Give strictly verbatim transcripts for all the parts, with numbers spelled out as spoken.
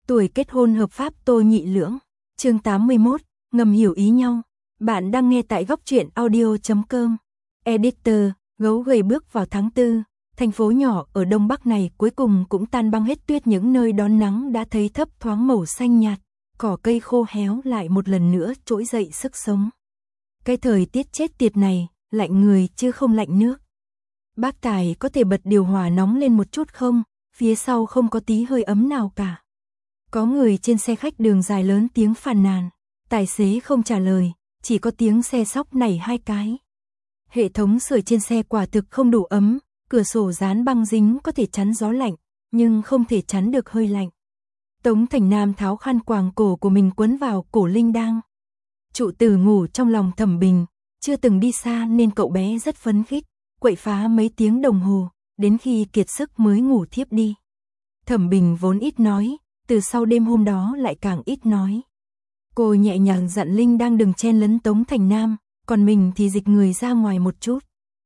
Tuổi kết hôn hợp pháp Tô Nhị Lưỡng. Chương tám mươi mốt, ngầm hiểu ý nhau. Bạn đang nghe tại góc truyện audio chấm com. Editor, gấu gầy bước vào tháng tư, thành phố nhỏ ở đông bắc này cuối cùng cũng tan băng hết tuyết, những nơi đón nắng đã thấy thấp thoáng màu xanh nhạt, cỏ cây khô héo lại một lần nữa trỗi dậy sức sống. Cái thời tiết chết tiệt này, lạnh người chứ không lạnh nước. Bác Tài có thể bật điều hòa nóng lên một chút không? Phía sau không có tí hơi ấm nào cả. Có người trên xe khách đường dài lớn tiếng phàn nàn, tài xế không trả lời, chỉ có tiếng xe sóc nảy hai cái. Hệ thống sưởi trên xe quả thực không đủ ấm, cửa sổ dán băng dính có thể chắn gió lạnh, nhưng không thể chắn được hơi lạnh. Tống Thành Nam tháo khăn quàng cổ của mình quấn vào cổ Linh Đang. Trụ tử ngủ trong lòng Thẩm Bình, chưa từng đi xa nên cậu bé rất phấn khích, quậy phá mấy tiếng đồng hồ, đến khi kiệt sức mới ngủ thiếp đi. Thẩm Bình vốn ít nói, từ sau đêm hôm đó lại càng ít nói. Cô nhẹ nhàng dặn Linh Đang đừng chen lấn Tống Thành Nam, còn mình thì dịch người ra ngoài một chút.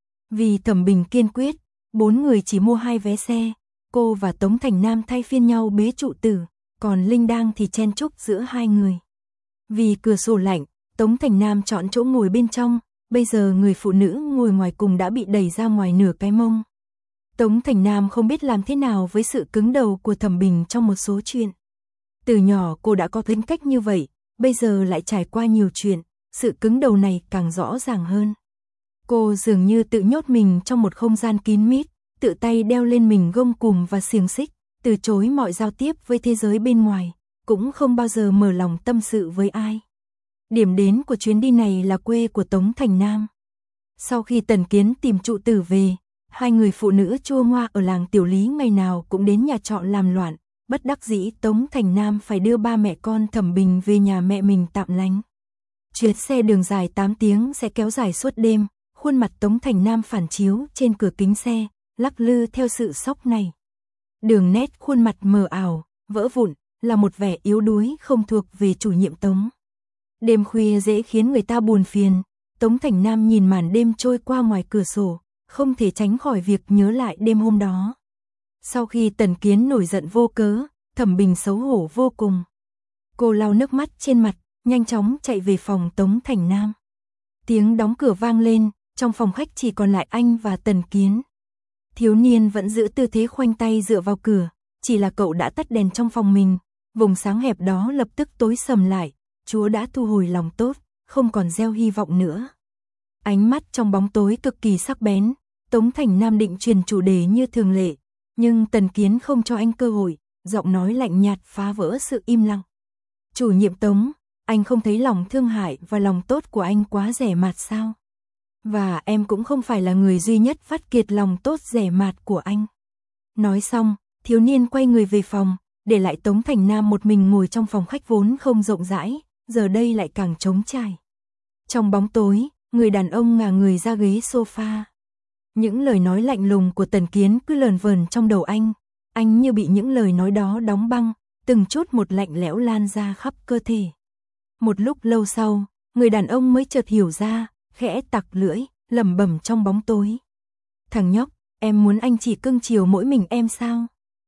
Vì Thẩm Bình kiên quyết, bốn người chỉ mua hai vé xe, cô và Tống Thành Nam thay phiên nhau bế trụ tử, còn Linh Đang thì chen chúc giữa hai người. Vì cửa sổ lạnh, Tống Thành Nam chọn chỗ ngồi bên trong, bây giờ người phụ nữ ngồi ngoài cùng đã bị đẩy ra ngoài nửa cái mông. Tống Thành Nam không biết làm thế nào với sự cứng đầu của Thẩm Bình trong một số chuyện. Từ nhỏ cô đã có tính cách như vậy, bây giờ lại trải qua nhiều chuyện, sự cứng đầu này càng rõ ràng hơn. Cô dường như tự nhốt mình trong một không gian kín mít, tự tay đeo lên mình gông cùm và xiềng xích, từ chối mọi giao tiếp với thế giới bên ngoài, cũng không bao giờ mở lòng tâm sự với ai. Điểm đến của chuyến đi này là quê của Tống Thành Nam. Sau khi Tần Kiến tìm trụ tử về, hai người phụ nữ chua ngoa ở làng Tiểu Lý ngày nào cũng đến nhà trọ làm loạn, bất đắc dĩ Tống Thành Nam phải đưa ba mẹ con Thẩm Bình về nhà mẹ mình tạm lánh. Chuyến xe đường dài tám tiếng sẽ kéo dài suốt đêm, khuôn mặt Tống Thành Nam phản chiếu trên cửa kính xe, lắc lư theo sự sốc này. Đường nét khuôn mặt mờ ảo, vỡ vụn, là một vẻ yếu đuối không thuộc về chủ nhiệm Tống. Đêm khuya dễ khiến người ta buồn phiền, Tống Thành Nam nhìn màn đêm trôi qua ngoài cửa sổ, không thể tránh khỏi việc nhớ lại đêm hôm đó. Sau khi Tần Kiến nổi giận vô cớ, Thẩm Bình xấu hổ vô cùng. Cô lau nước mắt trên mặt, nhanh chóng chạy về phòng Tống Thành Nam. Tiếng đóng cửa vang lên, trong phòng khách chỉ còn lại anh và Tần Kiến. Thiếu niên vẫn giữ tư thế khoanh tay dựa vào cửa, chỉ là cậu đã tắt đèn trong phòng mình, vùng sáng hẹp đó lập tức tối sầm lại, Chúa đã thu hồi lòng tốt, không còn gieo hy vọng nữa. Ánh mắt trong bóng tối cực kỳ sắc bén, Tống Thành Nam định truyền chủ đề như thường lệ, nhưng Tần Kiến không cho anh cơ hội, giọng nói lạnh nhạt phá vỡ sự im lặng. Chủ nhiệm Tống, anh không thấy lòng thương hại và lòng tốt của anh quá rẻ mạt sao? Và em cũng không phải là người duy nhất phát kiệt lòng tốt rẻ mạt của anh. Nói xong, thiếu niên quay người về phòng, để lại Tống Thành Nam một mình ngồi trong phòng khách vốn không rộng rãi, giờ đây lại càng trống trải. Trong bóng tối, người đàn ông ngả người ra ghế sofa. Những lời nói lạnh lùng của Tần Kiến cứ lờn vờn trong đầu anh, anh như bị những lời nói đó đóng băng, từng chút một lạnh lẽo lan ra khắp cơ thể. Một lúc lâu sau, người đàn ông mới chợt hiểu ra, khẽ tặc lưỡi, lẩm bẩm trong bóng tối. Thằng nhóc, em muốn anh chỉ cưng chiều mỗi mình em sao?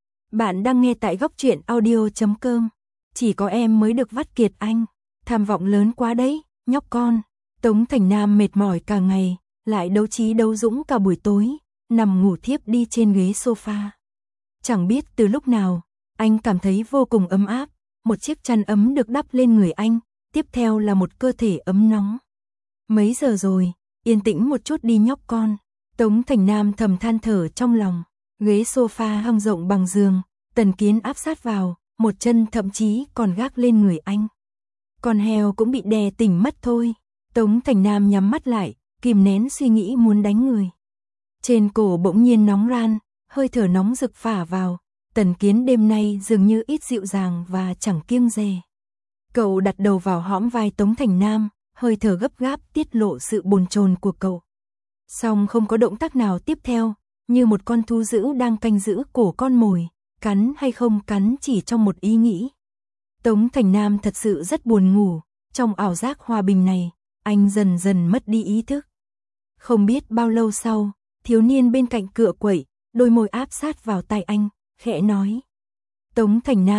Bạn đang nghe tại góc truyện audio chấm com. Chỉ có em mới được vắt kiệt anh, tham vọng lớn quá đấy, nhóc con. Tống Thành Nam mệt mỏi cả ngày, lại đấu trí đấu dũng cả buổi tối, nằm ngủ thiếp đi trên ghế sofa. Chẳng biết từ lúc nào, anh cảm thấy vô cùng ấm áp, một chiếc chăn ấm được đắp lên người anh, tiếp theo là một cơ thể ấm nóng. Mấy giờ rồi, yên tĩnh một chút đi nhóc con. Tống Thành Nam thầm than thở trong lòng, ghế sofa hông rộng bằng giường, Tần Kiến áp sát vào, một chân thậm chí còn gác lên người anh. Con heo cũng bị đè tỉnh mất thôi. Tống Thành Nam nhắm mắt lại, kìm nén suy nghĩ muốn đánh người. Trên cổ bỗng nhiên nóng ran, hơi thở nóng rực phả vào, Tần Kiến đêm nay dường như ít dịu dàng và chẳng kiêng dè. Cậu đặt đầu vào hõm vai Tống Thành Nam, hơi thở gấp gáp tiết lộ sự bồn chồn của cậu. Song không có động tác nào tiếp theo, như một con thú dữ đang canh giữ cổ con mồi, cắn hay không cắn chỉ trong một ý nghĩ. Tống Thành Nam thật sự rất buồn ngủ, trong ảo giác hòa bình này, anh dần dần mất đi ý thức. Không biết bao lâu sau, thiếu niên bên cạnh cựa quậy, đôi môi áp sát vào tai anh, khẽ nói. Tống Thành Nam,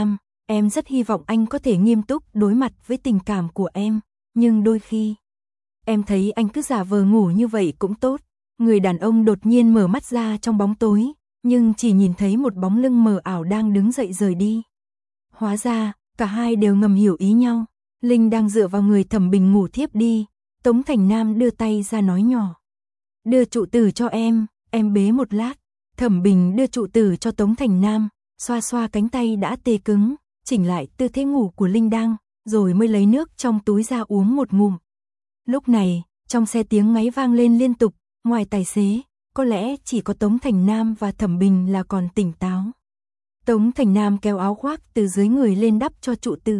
Em rất hy vọng anh có thể nghiêm túc đối mặt với tình cảm của em, nhưng đôi khi em thấy anh cứ giả vờ ngủ như vậy cũng tốt. Người đàn ông đột nhiên mở mắt ra trong bóng tối, nhưng chỉ nhìn thấy một bóng lưng mờ ảo đang đứng dậy rời đi. Hóa ra, cả hai đều ngầm hiểu ý nhau. Linh đang dựa vào người Thẩm Bình ngủ thiếp đi. Tống Thành Nam đưa tay ra nói nhỏ: đưa trụ tử cho em, em bế một lát. Thẩm Bình đưa trụ tử cho Tống Thành Nam, xoa xoa cánh tay đã tê cứng, chỉnh lại tư thế ngủ của Linh Đang, rồi mới lấy nước trong túi ra uống một ngụm. Lúc này, trong xe tiếng ngáy vang lên liên tục, ngoài tài xế, có lẽ chỉ có Tống Thành Nam và Thẩm Bình là còn tỉnh táo. Tống Thành Nam kéo áo khoác từ dưới người lên đắp cho trụ tử.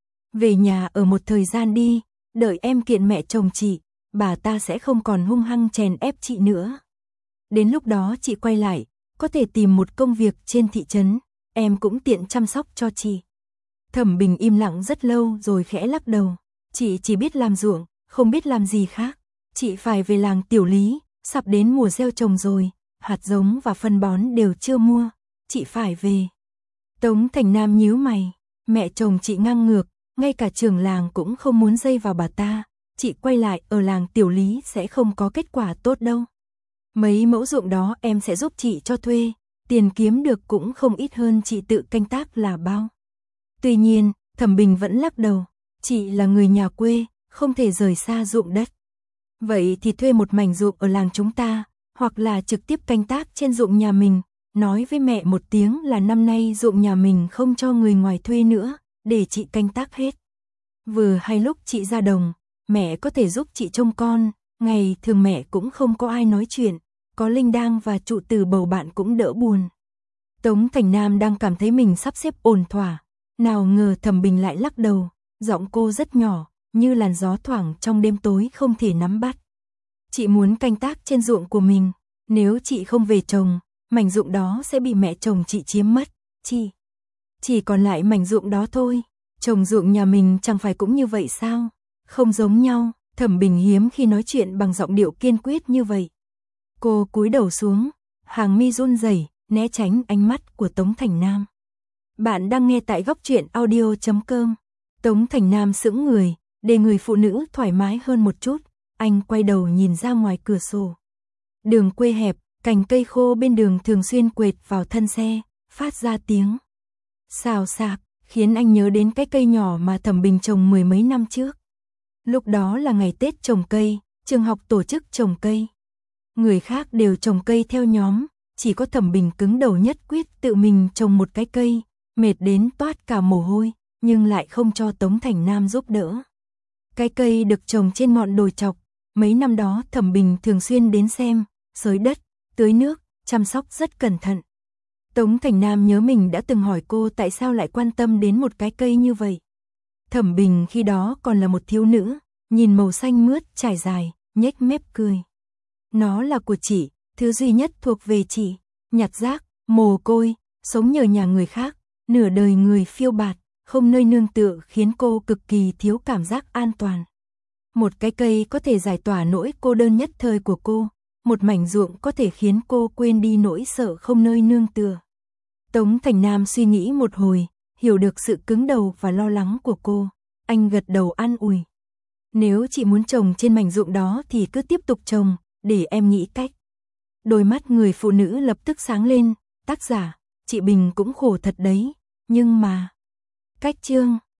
Về nhà ở một thời gian đi, đợi em kiện mẹ chồng chị, bà ta sẽ không còn hung hăng chèn ép chị nữa. Đến lúc đó chị quay lại, có thể tìm một công việc trên thị trấn, em cũng tiện chăm sóc cho chị. Thẩm Bình im lặng rất lâu rồi khẽ lắc đầu. Chị chỉ biết làm ruộng, không biết làm gì khác. Chị phải về làng Tiểu Lý, sắp đến mùa gieo trồng rồi, hạt giống và phân bón đều chưa mua. Chị phải về. Tống Thành Nam nhíu mày, mẹ chồng chị ngang ngược, ngay cả trưởng làng cũng không muốn dây vào bà ta. Chị quay lại ở làng Tiểu Lý sẽ không có kết quả tốt đâu. Mấy mẫu ruộng đó em sẽ giúp chị cho thuê, tiền kiếm được cũng không ít hơn chị tự canh tác là bao. Tuy nhiên, Thẩm Bình vẫn lắc đầu, chị là người nhà quê, không thể rời xa ruộng đất. Vậy thì thuê một mảnh ruộng ở làng chúng ta, hoặc là trực tiếp canh tác trên ruộng nhà mình, nói với mẹ một tiếng là năm nay ruộng nhà mình không cho người ngoài thuê nữa, để chị canh tác hết. Vừa hay lúc chị ra đồng, mẹ có thể giúp chị trông con, ngày thường mẹ cũng không có ai nói chuyện, có Linh Đang và trụ tử bầu bạn cũng đỡ buồn. Tống Thành Nam đang cảm thấy mình sắp xếp ổn thỏa, nào ngờ Thẩm Bình lại lắc đầu, giọng cô rất nhỏ, như làn gió thoảng trong đêm tối không thể nắm bắt. Chị muốn canh tác trên ruộng của mình, nếu chị không về trồng, mảnh ruộng đó sẽ bị mẹ chồng chị chiếm mất, chị. Chỉ còn lại mảnh ruộng đó thôi, trồng ruộng nhà mình chẳng phải cũng như vậy sao? Không giống nhau, Thẩm Bình hiếm khi nói chuyện bằng giọng điệu kiên quyết như vậy. Cô cúi đầu xuống, hàng mi run rẩy, né tránh ánh mắt của Tống Thành Nam. Bạn đang nghe tại góc truyện audio chấm com. Tống Thành Nam sững người, để người phụ nữ thoải mái hơn một chút, anh quay đầu nhìn ra ngoài cửa sổ. Đường quê hẹp, cành cây khô bên đường thường xuyên quệt vào thân xe, phát ra tiếng xào xạc, khiến anh nhớ đến cái cây nhỏ mà Thẩm Bình trồng mười mấy năm trước. Lúc đó là ngày Tết trồng cây, trường học tổ chức trồng cây. Người khác đều trồng cây theo nhóm, chỉ có Thẩm Bình cứng đầu nhất quyết tự mình trồng một cái cây, mệt đến toát cả mồ hôi, nhưng lại không cho Tống Thành Nam giúp đỡ. Cái cây được trồng trên ngọn đồi chọc, mấy năm đó Thẩm Bình thường xuyên đến xem, xới đất, tưới nước, chăm sóc rất cẩn thận. Tống Thành Nam nhớ mình đã từng hỏi cô tại sao lại quan tâm đến một cái cây như vậy. Thẩm Bình khi đó còn là một thiếu nữ, nhìn màu xanh mướt trải dài, nhếch mép cười. Nó là của chị, thứ duy nhất thuộc về chị, nhặt rác, mồ côi, sống nhờ nhà người khác, nửa đời người phiêu bạt, không nơi nương tựa khiến cô cực kỳ thiếu cảm giác an toàn. Một cái cây có thể giải tỏa nỗi cô đơn nhất thời của cô, một mảnh ruộng có thể khiến cô quên đi nỗi sợ không nơi nương tựa. Tống Thành Nam suy nghĩ một hồi, hiểu được sự cứng đầu và lo lắng của cô, anh gật đầu an ủi. Nếu chị muốn trồng trên mảnh ruộng đó thì cứ tiếp tục trồng, để em nghĩ cách. Đôi mắt người phụ nữ lập tức sáng lên, tác giả, chị Bình cũng khổ thật đấy, nhưng mà... Cách chương